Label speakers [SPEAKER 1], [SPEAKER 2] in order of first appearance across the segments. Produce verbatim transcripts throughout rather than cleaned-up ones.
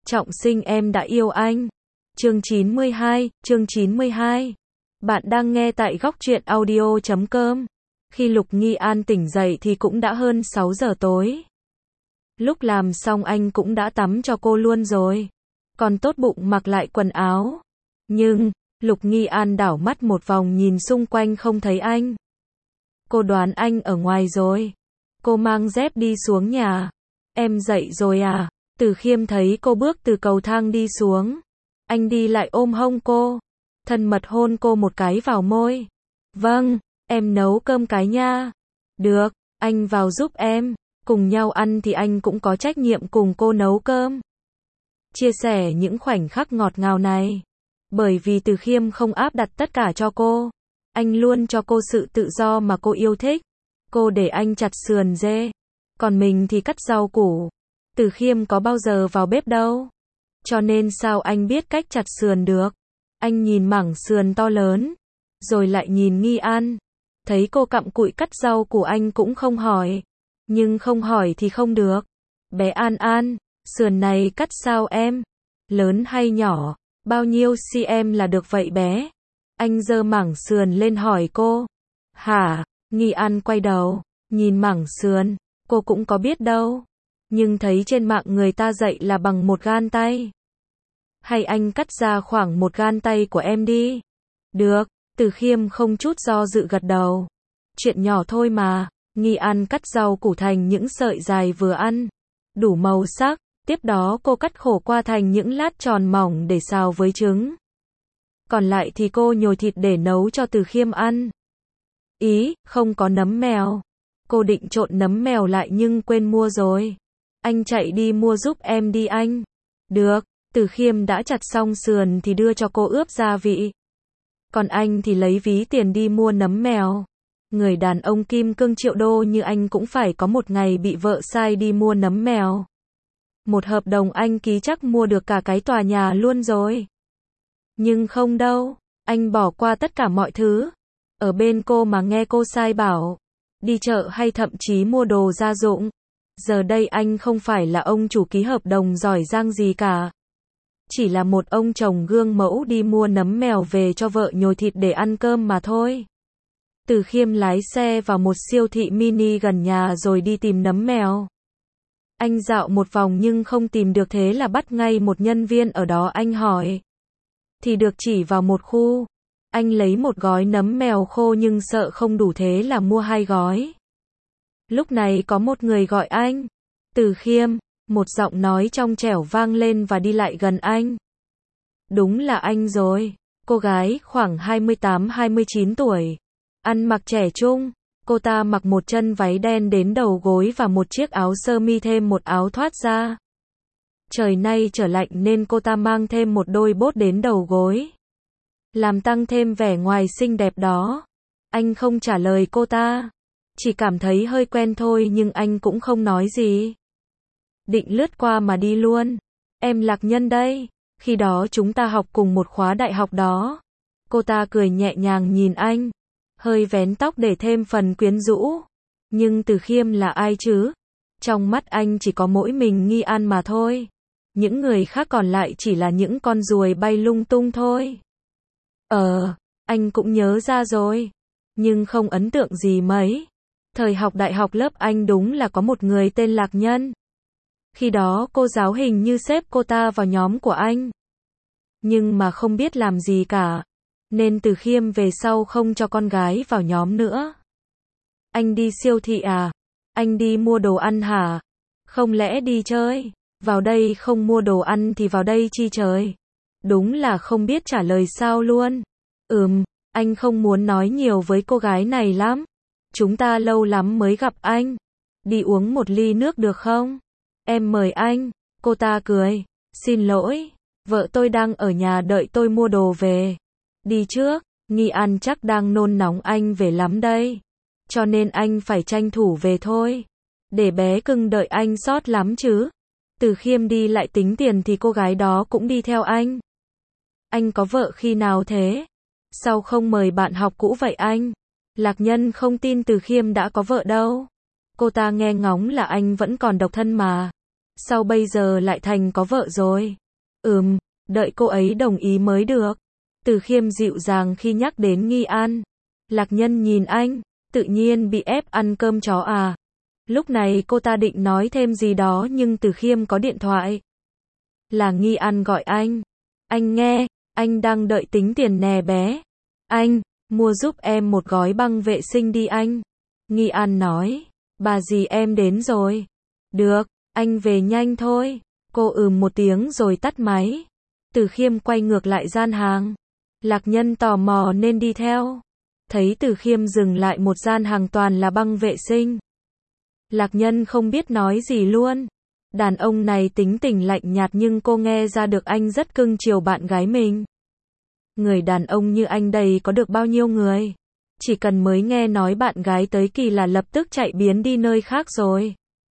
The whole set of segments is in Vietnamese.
[SPEAKER 1] Trọng sinh em đã yêu anh. Chương chín mươi hai, chương chín mươi hai. Bạn đang nghe tại góc truyện audio chấm com. Khi Lục Nghi An tỉnh dậy thì cũng đã hơn sáu giờ tối. Lúc làm xong anh cũng đã tắm cho cô luôn rồi. Còn tốt bụng mặc lại quần áo. Nhưng, Lục Nghi An đảo mắt một vòng nhìn xung quanh không thấy anh. Cô đoán anh ở ngoài rồi. Cô mang dép đi xuống nhà. Em dậy rồi à? Từ Khiêm thấy cô bước từ cầu thang đi xuống. Anh đi lại ôm hông cô. Thân mật hôn cô một cái vào môi. Vâng, em nấu cơm cái nha. Được, anh vào giúp em. Cùng nhau ăn thì anh cũng có trách nhiệm cùng cô nấu cơm. Chia sẻ những khoảnh khắc ngọt ngào này. Bởi vì Từ Khiêm không áp đặt tất cả cho cô. Anh luôn cho cô sự tự do mà cô yêu thích. Cô để anh chặt sườn dê. Còn mình thì cắt rau củ. Từ Khiêm có bao giờ vào bếp đâu. Cho nên sao anh biết cách chặt sườn được. Anh nhìn mảng sườn to lớn. Rồi lại nhìn Nghi An. Thấy cô cặm cụi cắt rau củ anh cũng không hỏi. Nhưng không hỏi thì không được. Bé An An, sườn này cắt sao em? Lớn hay nhỏ? Bao nhiêu cm là được vậy bé? Anh giơ mảng sườn lên hỏi cô. Hả? Nghi An quay đầu, nhìn mảng sườn. Cô cũng có biết đâu. Nhưng thấy trên mạng người ta dạy là bằng một gan tay. Hay anh cắt ra khoảng một gan tay của em đi. Được, Từ Khiêm không chút do dự gật đầu. Chuyện nhỏ thôi mà. Nghi An cắt rau củ thành những sợi dài vừa ăn. Đủ màu sắc. Tiếp đó cô cắt khổ qua thành những lát tròn mỏng để xào với trứng. Còn lại thì cô nhồi thịt để nấu cho Từ Khiêm ăn. Ý, không có nấm mèo. Cô định trộn nấm mèo lại nhưng quên mua rồi. Anh chạy đi mua giúp em đi anh. Được, Từ Khiêm đã chặt xong sườn thì đưa cho cô ướp gia vị. Còn anh thì lấy ví tiền đi mua nấm mèo. Người đàn ông kim cương triệu đô như anh cũng phải có một ngày bị vợ sai đi mua nấm mèo. Một hợp đồng anh ký chắc mua được cả cái tòa nhà luôn rồi. Nhưng không đâu, anh bỏ qua tất cả mọi thứ. Ở bên cô mà nghe cô sai bảo. Đi chợ hay thậm chí mua đồ gia dụng. Giờ đây anh không phải là ông chủ ký hợp đồng giỏi giang gì cả. Chỉ là một ông chồng gương mẫu đi mua nấm mèo về cho vợ nhồi thịt để ăn cơm mà thôi. Từ Khiêm lái xe vào một siêu thị mini gần nhà rồi đi tìm nấm mèo. Anh dạo một vòng nhưng không tìm được thế là bắt ngay một nhân viên ở đó anh hỏi. Thì được chỉ vào một khu. Anh lấy một gói nấm mèo khô nhưng sợ không đủ thế là mua hai gói. Lúc này có một người gọi anh. Từ Khiêm, một giọng nói trong trẻo vang lên và đi lại gần anh. Đúng là anh rồi. Cô gái khoảng hai mươi tám hai mươi chín tuổi. Ăn mặc trẻ trung. Cô ta mặc một chân váy đen đến đầu gối và một chiếc áo sơ mi thêm một áo thoát da. Trời nay trở lạnh nên cô ta mang thêm một đôi bốt đến đầu gối. Làm tăng thêm vẻ ngoài xinh đẹp đó. Anh không trả lời cô ta. Chỉ cảm thấy hơi quen thôi nhưng anh cũng không nói gì. Định lướt qua mà đi luôn. Em Lạc Nhân đây. Khi đó chúng ta học cùng một khóa đại học đó. Cô ta cười nhẹ nhàng nhìn anh. Hơi vén tóc để thêm phần quyến rũ. Nhưng Từ Khiêm là ai chứ? Trong mắt anh chỉ có mỗi mình Nghi An mà thôi. Những người khác còn lại chỉ là những con ruồi bay lung tung thôi. Ờ, anh cũng nhớ ra rồi. Nhưng không ấn tượng gì mấy. Thời học đại học lớp anh đúng là có một người tên Lạc Nhân. Khi đó cô giáo hình như xếp cô ta vào nhóm của anh. Nhưng mà không biết làm gì cả. Nên Từ Khiêm về sau không cho con gái vào nhóm nữa. Anh đi siêu thị à? Anh đi mua đồ ăn hả? Không lẽ đi chơi? Vào đây không mua đồ ăn thì vào đây chi trời? Đúng là không biết trả lời sao luôn. Ừm, anh không muốn nói nhiều với cô gái này lắm. Chúng ta lâu lắm mới gặp anh. Đi uống một ly nước được không? Em mời anh. Cô ta cười. Xin lỗi, vợ tôi đang ở nhà đợi tôi mua đồ về. Đi trước, Nghi An chắc đang nôn nóng anh về lắm đây. Cho nên anh phải tranh thủ về thôi. Để bé cưng đợi anh sót lắm chứ. Từ Khiêm đi lại tính tiền thì cô gái đó cũng đi theo anh. Anh có vợ khi nào thế? Sao không mời bạn học cũ vậy anh? Lạc Nhân không tin Từ Khiêm đã có vợ đâu. Cô ta nghe ngóng là anh vẫn còn độc thân mà. Sao bây giờ lại thành có vợ rồi? Ừm, đợi cô ấy đồng ý mới được. Từ Khiêm dịu dàng khi nhắc đến Nghi An. Lạc Nhân nhìn anh, tự nhiên bị ép ăn cơm chó à? Lúc này cô ta định nói thêm gì đó nhưng Từ Khiêm có điện thoại. Là Nghi An gọi anh. Anh nghe, anh đang đợi tính tiền nè bé. Anh, mua giúp em một gói băng vệ sinh đi anh. Nghi An nói, bà dì em đến rồi. Được, anh về nhanh thôi. Cô ừm một tiếng rồi tắt máy. Từ Khiêm quay ngược lại gian hàng. Lạc Nhân tò mò nên đi theo. Thấy Từ Khiêm dừng lại một gian hàng toàn là băng vệ sinh. Lạc Nhân không biết nói gì luôn. Đàn ông này tính tình lạnh nhạt nhưng cô nghe ra được anh rất cưng chiều bạn gái mình. Người đàn ông như anh đây có được bao nhiêu người. Chỉ cần mới nghe nói bạn gái tới kỳ là lập tức chạy biến đi nơi khác rồi.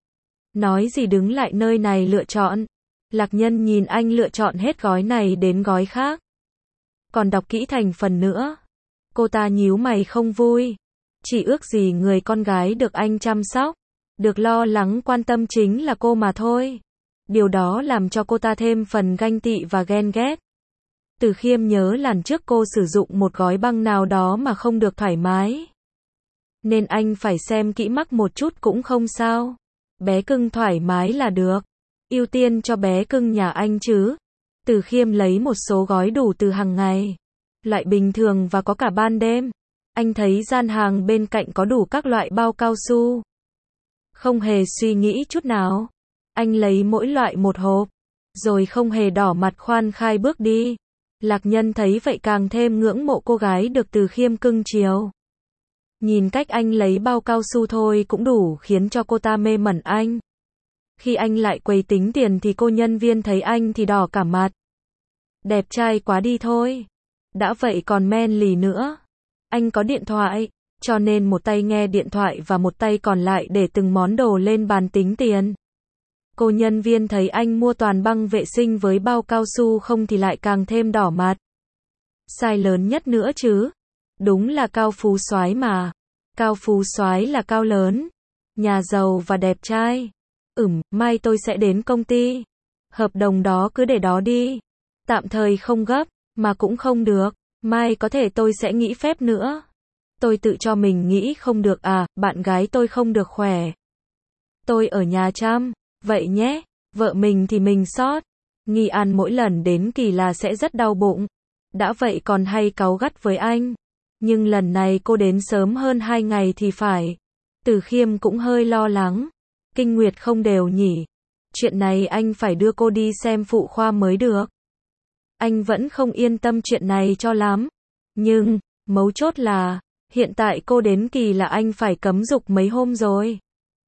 [SPEAKER 1] Nói gì đứng lại nơi này lựa chọn. Lạc Nhân nhìn anh lựa chọn hết gói này đến gói khác. Còn đọc kỹ thành phần nữa. Cô ta nhíu mày không vui. Chỉ ước gì người con gái được anh chăm sóc. Được lo lắng quan tâm chính là cô mà thôi. Điều đó làm cho cô ta thêm phần ganh tị và ghen ghét. Từ Khiêm nhớ lần trước cô sử dụng một gói băng nào đó mà không được thoải mái. Nên anh phải xem kỹ mắc một chút cũng không sao. Bé cưng thoải mái là được. Ưu tiên cho bé cưng nhà anh chứ. Từ Khiêm lấy một số gói đủ từ hàng ngày. Loại bình thường và có cả ban đêm. Anh thấy gian hàng bên cạnh có đủ các loại bao cao su. Không hề suy nghĩ chút nào. Anh lấy mỗi loại một hộp. Rồi không hề đỏ mặt khoan khai bước đi. Lạc Nhân thấy vậy càng thêm ngưỡng mộ cô gái được Từ Khiêm cưng chiều. Nhìn cách anh lấy bao cao su thôi cũng đủ khiến cho cô ta mê mẩn anh. Khi anh lại quầy tính tiền thì cô nhân viên thấy anh thì đỏ cả mặt. Đẹp trai quá đi thôi. Đã vậy còn men lì nữa. Anh có điện thoại, cho nên một tay nghe điện thoại và một tay còn lại để từng món đồ lên bàn tính tiền. Cô nhân viên thấy anh mua toàn băng vệ sinh với bao cao su không thì lại càng thêm đỏ mặt. Sai lớn nhất nữa chứ. Đúng là cao phú soái mà. Cao phú soái là cao lớn, nhà giàu và đẹp trai. Ừm, mai tôi sẽ đến công ty. Hợp đồng đó cứ để đó đi. Tạm thời không gấp, mà cũng không được. Mai có thể tôi sẽ nghỉ phép nữa. Tôi tự cho mình nghĩ không được à, bạn gái tôi không được khỏe. Tôi ở nhà chăm, vậy nhé, vợ mình thì mình sót. Nghi An mỗi lần đến kỳ là sẽ rất đau bụng. Đã vậy còn hay cáu gắt với anh. Nhưng lần này cô đến sớm hơn hai ngày thì phải. Từ Khiêm cũng hơi lo lắng. Kinh nguyệt không đều nhỉ. Chuyện này anh phải đưa cô đi xem phụ khoa mới được. Anh vẫn không yên tâm chuyện này cho lắm. Nhưng, mấu chốt là, hiện tại cô đến kỳ là anh phải cấm dục mấy hôm rồi.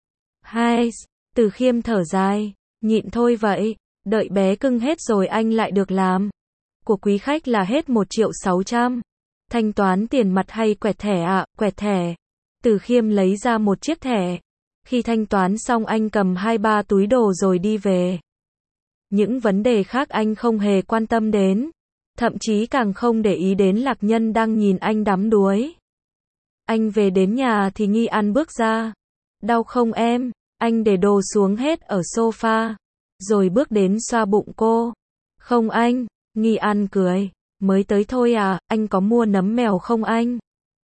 [SPEAKER 1] Hai, Từ Khiêm thở dài, nhịn thôi vậy, đợi bé cưng hết rồi anh lại được làm. Của quý khách là hết một triệu sáu trăm. Thanh toán tiền mặt hay quẹt thẻ ạ, à? Quẹt thẻ. Từ Khiêm lấy ra một chiếc thẻ. Khi thanh toán xong anh cầm hai ba túi đồ rồi đi về. Những vấn đề khác anh không hề quan tâm đến. Thậm chí càng không để ý đến Lạc Nhân đang nhìn anh đắm đuối. Anh về đến nhà thì Nghi An bước ra. Đau không em? Anh để đồ xuống hết ở sofa. Rồi bước đến xoa bụng cô. Không anh. Nghi An cười. Mới tới thôi à, anh có mua nấm mèo không anh?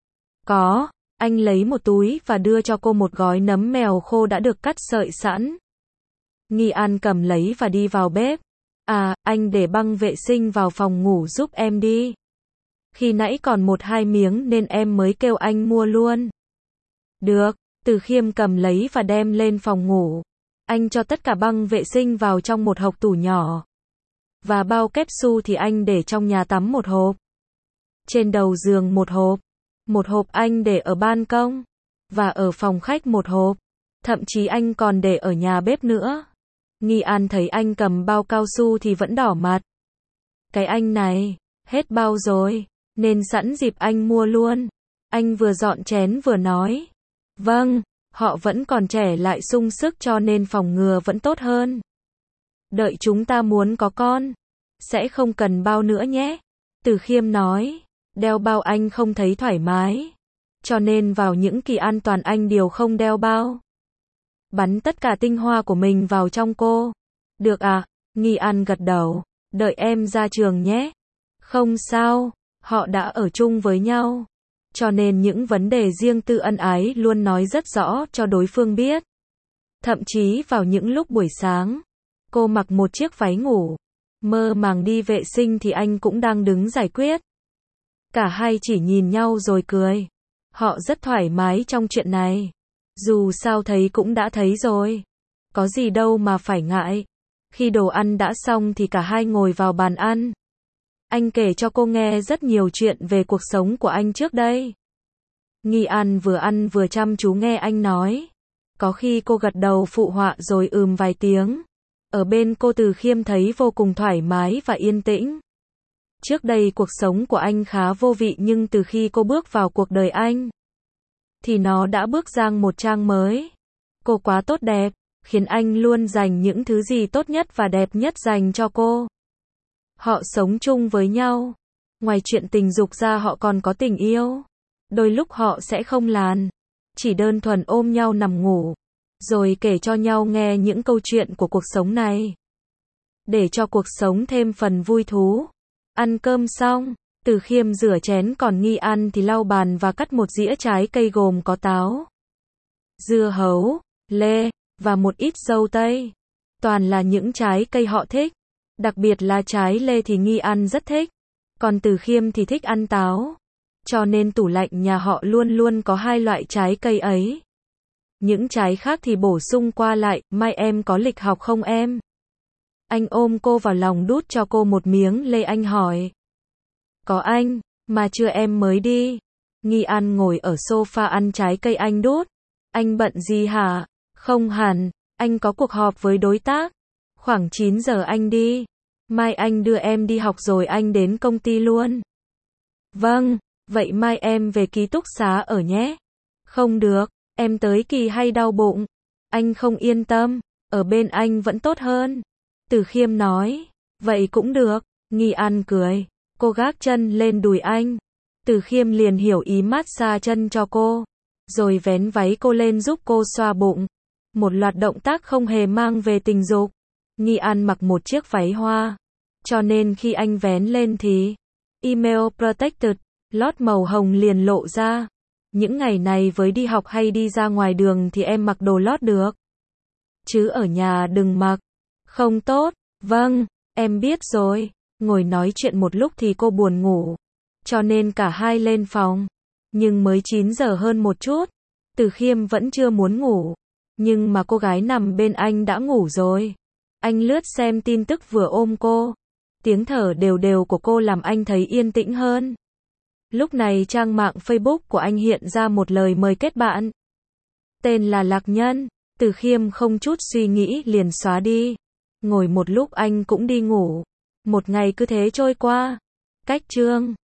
[SPEAKER 1] Có. Anh lấy một túi và đưa cho cô một gói nấm mèo khô đã được cắt sợi sẵn. Nghi An cầm lấy và đi vào bếp. À, anh để băng vệ sinh vào phòng ngủ giúp em đi. Khi nãy còn một hai miếng nên em mới kêu anh mua luôn. Được, Từ Khiêm cầm lấy và đem lên phòng ngủ. Anh cho tất cả băng vệ sinh vào trong một hộc tủ nhỏ. Và bao kép su thì anh để trong nhà tắm một hộp. Trên đầu giường một hộp. Một hộp anh để ở ban công. Và ở phòng khách một hộp. Thậm chí anh còn để ở nhà bếp nữa. Nghi An thấy anh cầm bao cao su thì vẫn đỏ mặt. Cái anh này, hết bao rồi, nên sẵn dịp anh mua luôn. Anh vừa dọn chén vừa nói. Vâng, họ vẫn còn trẻ lại sung sức cho nên phòng ngừa vẫn tốt hơn. Đợi chúng ta muốn có con, sẽ không cần bao nữa nhé. Từ Khiêm nói, đeo bao anh không thấy thoải mái. Cho nên vào những kỳ an toàn anh đều không đeo bao. Bắn tất cả tinh hoa của mình vào trong cô. Được à, Nghi An gật đầu. Đợi em ra trường nhé. Không sao, họ đã ở chung với nhau. Cho nên những vấn đề riêng tư ân ái luôn nói rất rõ cho đối phương biết. Thậm chí vào những lúc buổi sáng, cô mặc một chiếc váy ngủ, mơ màng đi vệ sinh thì anh cũng đang đứng giải quyết. Cả hai chỉ nhìn nhau rồi cười. Họ rất thoải mái trong chuyện này. Dù sao thấy cũng đã thấy rồi. Có gì đâu mà phải ngại. Khi đồ ăn đã xong thì cả hai ngồi vào bàn ăn. Anh kể cho cô nghe rất nhiều chuyện về cuộc sống của anh trước đây. Nghi An vừa ăn vừa chăm chú nghe anh nói. Có khi cô gật đầu phụ họa rồi ừm vài tiếng. Ở bên cô Từ Khiêm thấy vô cùng thoải mái và yên tĩnh. Trước đây cuộc sống của anh khá vô vị nhưng từ khi cô bước vào cuộc đời anh, thì nó đã bước sang một trang mới. Cô quá tốt đẹp, khiến anh luôn dành những thứ gì tốt nhất và đẹp nhất dành cho cô. Họ sống chung với nhau. Ngoài chuyện tình dục ra họ còn có tình yêu. Đôi lúc họ sẽ không làn, chỉ đơn thuần ôm nhau nằm ngủ, rồi kể cho nhau nghe những câu chuyện của cuộc sống này. Để cho cuộc sống thêm phần vui thú. Ăn cơm xong, Từ Khiêm rửa chén còn Nghi An thì lau bàn và cắt một dĩa trái cây gồm có táo, dưa hấu, lê, và một ít dâu tây. Toàn là những trái cây họ thích. Đặc biệt là trái lê thì Nghi An rất thích. Còn Từ Khiêm thì thích ăn táo. Cho nên tủ lạnh nhà họ luôn luôn có hai loại trái cây ấy. Những trái khác thì bổ sung qua lại. Mai em có lịch học không em? Anh ôm cô vào lòng đút cho cô một miếng lê, anh hỏi. Có anh, mà chưa em mới đi. Nghi An ngồi ở sofa ăn trái cây anh đút. Anh bận gì hả? Không hẳn, anh có cuộc họp với đối tác. Khoảng chín giờ anh đi. Mai anh đưa em đi học rồi anh đến công ty luôn. Vâng, vậy mai em về ký túc xá ở nhé. Không được, em tới kỳ hay đau bụng. Anh không yên tâm, ở bên anh vẫn tốt hơn. Từ Khiêm nói. Vậy cũng được. Nghi An cười. Cô gác chân lên đùi anh. Từ Khiêm liền hiểu ý massage chân cho cô. Rồi vén váy cô lên giúp cô xoa bụng. Một loạt động tác không hề mang về tình dục. Nghi An mặc một chiếc váy hoa. Cho nên khi anh vén lên thì email protected, lót màu hồng liền lộ ra. Những ngày này với đi học hay đi ra ngoài đường thì em mặc đồ lót được. Chứ ở nhà đừng mặc. Không tốt. Vâng, em biết rồi. Ngồi nói chuyện một lúc thì cô buồn ngủ. Cho nên cả hai lên phòng. Nhưng mới chín giờ hơn một chút. Từ Khiêm vẫn chưa muốn ngủ. Nhưng mà cô gái nằm bên anh đã ngủ rồi. Anh lướt xem tin tức vừa ôm cô. Tiếng thở đều đều của cô làm anh thấy yên tĩnh hơn. Lúc này trang mạng Facebook của anh hiện ra một lời mời kết bạn. Tên là Lạc Nhân. Từ Khiêm không chút suy nghĩ liền xóa đi. Ngồi một lúc anh cũng đi ngủ. Một ngày cứ thế trôi qua. Cách chương